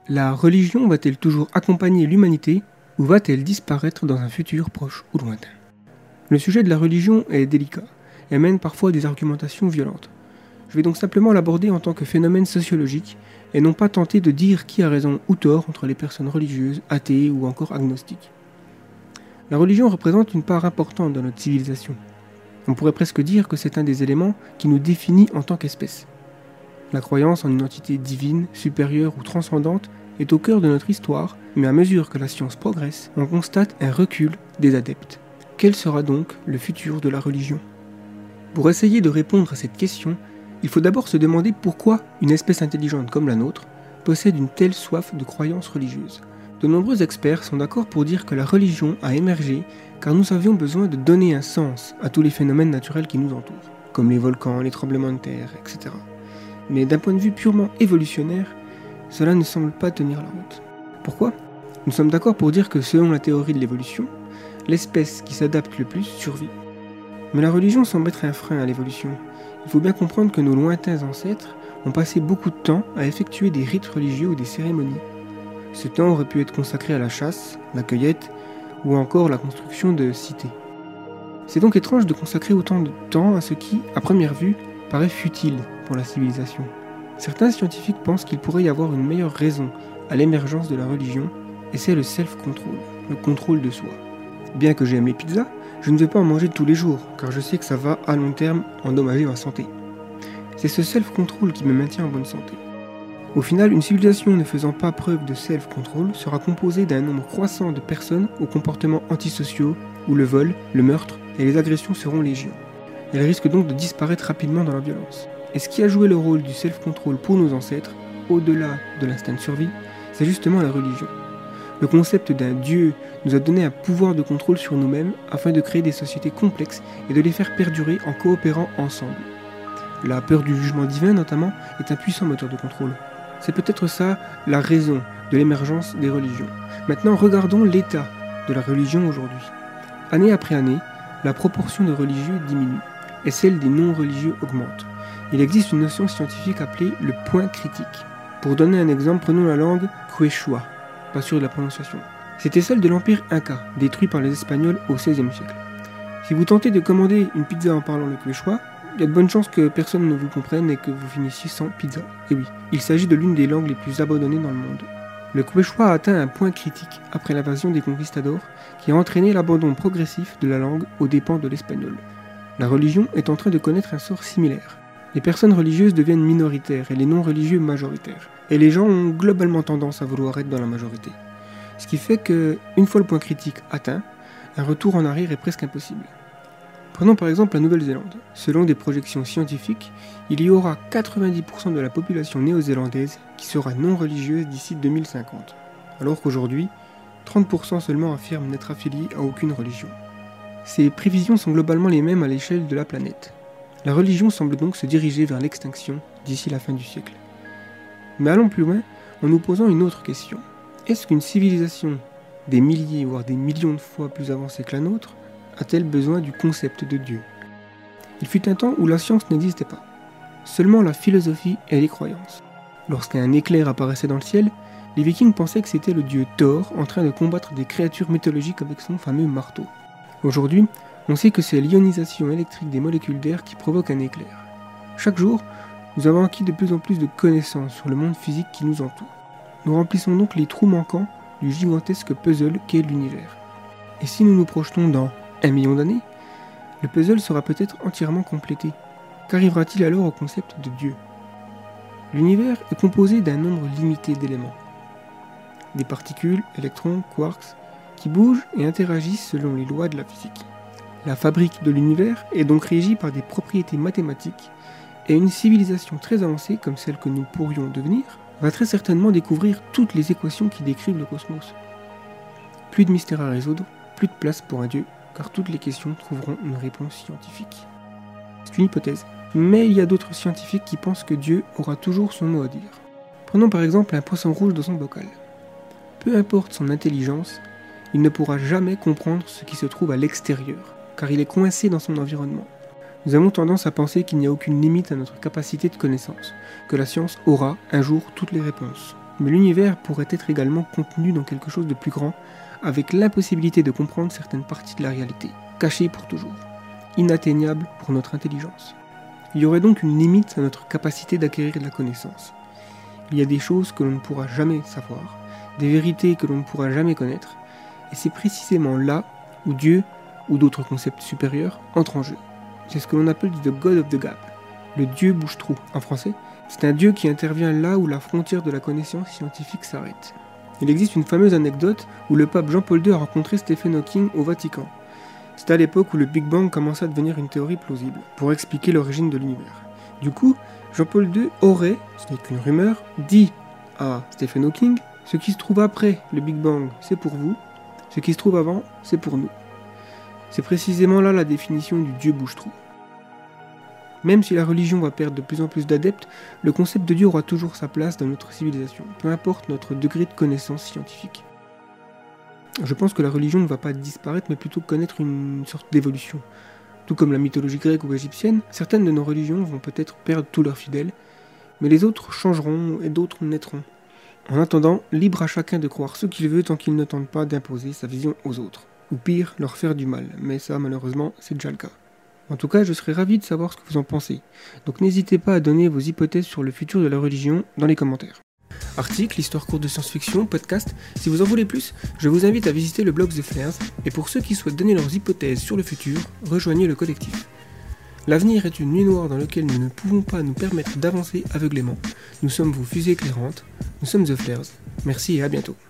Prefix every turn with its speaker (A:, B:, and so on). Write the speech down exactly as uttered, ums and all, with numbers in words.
A: La religion va-t-elle toujours accompagner l'humanité ou va-t-elle disparaître dans un futur proche ou lointain? Le sujet de la religion est délicat et mène parfois à des argumentations violentes. Je vais donc simplement l'aborder en tant que phénomène sociologique et non pas tenter de dire qui a raison ou tort entre les personnes religieuses, athées ou encore agnostiques. La religion représente une part importante de notre civilisation. On pourrait presque dire que c'est un des éléments qui nous définit en tant qu'espèce. La croyance en une entité divine, supérieure ou transcendante est au cœur de notre histoire, mais à mesure que la science progresse, on constate un recul des adeptes. Quel sera donc le futur de la religion? Pour essayer de répondre à cette question, il faut d'abord se demander pourquoi une espèce intelligente comme la nôtre possède une telle soif de croyances religieuses. De nombreux experts sont d'accord pour dire que la religion a émergé car nous avions besoin de donner un sens à tous les phénomènes naturels qui nous entourent, comme les volcans, les tremblements de terre, et cetera. Mais d'un point de vue purement évolutionnaire, cela ne semble pas tenir la route. Pourquoi? Nous sommes d'accord pour dire que selon la théorie de l'évolution, l'espèce qui s'adapte le plus survit. Mais la religion semble être un frein à l'évolution. Il faut bien comprendre que nos lointains ancêtres ont passé beaucoup de temps à effectuer des rites religieux ou des cérémonies. Ce temps aurait pu être consacré à la chasse, la cueillette ou encore la construction de cités. C'est donc étrange de consacrer autant de temps à ce qui, à première vue, paraît futile pour la civilisation. Certains scientifiques pensent qu'il pourrait y avoir une meilleure raison à l'émergence de la religion, et c'est le self-control, le contrôle de soi. Bien que j'aime les pizzas, je ne vais pas en manger tous les jours, car je sais que ça va, à long terme, endommager ma santé. C'est ce self-control qui me maintient en bonne santé. Au final, une civilisation ne faisant pas preuve de self-control sera composée d'un nombre croissant de personnes aux comportements antisociaux, où le vol, le meurtre et les agressions seront légion. Elle risque donc de disparaître rapidement dans la violence. Et ce qui a joué le rôle du self-control pour nos ancêtres, au-delà de l'instinct de survie, c'est justement la religion. Le concept d'un Dieu nous a donné un pouvoir de contrôle sur nous-mêmes afin de créer des sociétés complexes et de les faire perdurer en coopérant ensemble. La peur du jugement divin, notamment, est un puissant moteur de contrôle. C'est peut-être ça la raison de l'émergence des religions. Maintenant, regardons l'état de la religion aujourd'hui. Année après année, la proportion de religieux diminue et celle des non-religieux augmente. Il existe une notion scientifique appelée le point critique. Pour donner un exemple, prenons la langue quechua, pas sûr de la prononciation. C'était celle de l'empire Inca, détruit par les Espagnols au seizième siècle. Si vous tentez de commander une pizza en parlant le quechua, il y a de bonnes chances que personne ne vous comprenne et que vous finissiez sans pizza. Et oui, il s'agit de l'une des langues les plus abandonnées dans le monde. Le quechua a atteint un point critique après l'invasion des conquistadors qui a entraîné l'abandon progressif de la langue aux dépens de l'espagnol. La religion est en train de connaître un sort similaire. Les personnes religieuses deviennent minoritaires et les non-religieux majoritaires. Et les gens ont globalement tendance à vouloir être dans la majorité. Ce qui fait que, une fois le point critique atteint, un retour en arrière est presque impossible. Prenons par exemple la Nouvelle-Zélande. Selon des projections scientifiques, il y aura quatre-vingt-dix pour cent de la population néo-zélandaise qui sera non-religieuse d'ici deux mille cinquante, alors qu'aujourd'hui, trente pour cent seulement affirment n'être affiliés à aucune religion. Ces prévisions sont globalement les mêmes à l'échelle de la planète. La religion semble donc se diriger vers l'extinction d'ici la fin du siècle. Mais allons plus loin en nous posant une autre question. Est-ce qu'une civilisation des milliers voire des millions de fois plus avancée que la nôtre a-t-elle besoin du concept de Dieu? Il fut un temps où la science n'existait pas, seulement la philosophie et les croyances. Lorsqu'un éclair apparaissait dans le ciel, les Vikings pensaient que c'était le dieu Thor en train de combattre des créatures mythologiques avec son fameux marteau. Aujourd'hui, on sait que c'est l'ionisation électrique des molécules d'air qui provoque un éclair. Chaque jour, nous avons acquis de plus en plus de connaissances sur le monde physique qui nous entoure. Nous remplissons donc les trous manquants du gigantesque puzzle qu'est l'univers. Et si nous nous projetons dans un million d'années, le puzzle sera peut-être entièrement complété. Qu'arrivera-t-il alors au concept de Dieu? L'univers est composé d'un nombre limité d'éléments. Des particules, électrons, quarks, qui bougent et interagissent selon les lois de la physique. La fabrique de l'univers est donc régie par des propriétés mathématiques et une civilisation très avancée comme celle que nous pourrions devenir va très certainement découvrir toutes les équations qui décrivent le cosmos. Plus de mystères à résoudre, plus de place pour un Dieu, car toutes les questions trouveront une réponse scientifique. C'est une hypothèse, mais il y a d'autres scientifiques qui pensent que Dieu aura toujours son mot à dire. Prenons par exemple un poisson rouge dans son bocal. Peu importe son intelligence, il ne pourra jamais comprendre ce qui se trouve à l'extérieur, car il est coincé dans son environnement. Nous avons tendance à penser qu'il n'y a aucune limite à notre capacité de connaissance, que la science aura un jour toutes les réponses. Mais l'univers pourrait être également contenu dans quelque chose de plus grand, avec l'impossibilité de comprendre certaines parties de la réalité, cachées pour toujours, inatteignables pour notre intelligence. Il y aurait donc une limite à notre capacité d'acquérir de la connaissance. Il y a des choses que l'on ne pourra jamais savoir, des vérités que l'on ne pourra jamais connaître, et c'est précisément là où Dieu, ou d'autres concepts supérieurs, entrent en jeu. C'est ce que l'on appelle The God of the Gap, le Dieu bouche-trou en français. C'est un Dieu qui intervient là où la frontière de la connaissance scientifique s'arrête. Il existe une fameuse anecdote où le pape Jean-Paul deux a rencontré Stephen Hawking au Vatican. C'était à l'époque où le Big Bang commençait à devenir une théorie plausible, pour expliquer l'origine de l'univers. Du coup, Jean-Paul deux aurait, ce n'est qu'une rumeur, dit à Stephen Hawking « Ce qui se trouve après le Big Bang, c'est pour vous, ce qui se trouve avant, c'est pour nous. » C'est précisément là la définition du Dieu bouche-trou. Même si la religion va perdre de plus en plus d'adeptes, le concept de Dieu aura toujours sa place dans notre civilisation, peu importe notre degré de connaissance scientifique. Je pense que la religion ne va pas disparaître, mais plutôt connaître une sorte d'évolution. Tout comme la mythologie grecque ou égyptienne, certaines de nos religions vont peut-être perdre tous leurs fidèles, mais les autres changeront et d'autres naîtront. En attendant, libre à chacun de croire ce qu'il veut tant qu'il ne tente pas d'imposer sa vision aux autres. Ou pire, leur faire du mal, mais ça malheureusement c'est déjà le cas. En tout cas, je serais ravi de savoir ce que vous en pensez, donc n'hésitez pas à donner vos hypothèses sur le futur de la religion dans les commentaires. Articles, histoires courtes de science-fiction, podcasts, si vous en voulez plus, je vous invite à visiter le blog The Flares, et pour ceux qui souhaitent donner leurs hypothèses sur le futur, rejoignez le collectif. L'avenir est une nuit noire dans laquelle nous ne pouvons pas nous permettre d'avancer aveuglément. Nous sommes vos fusées éclairantes, nous sommes The Flares. Merci et à bientôt.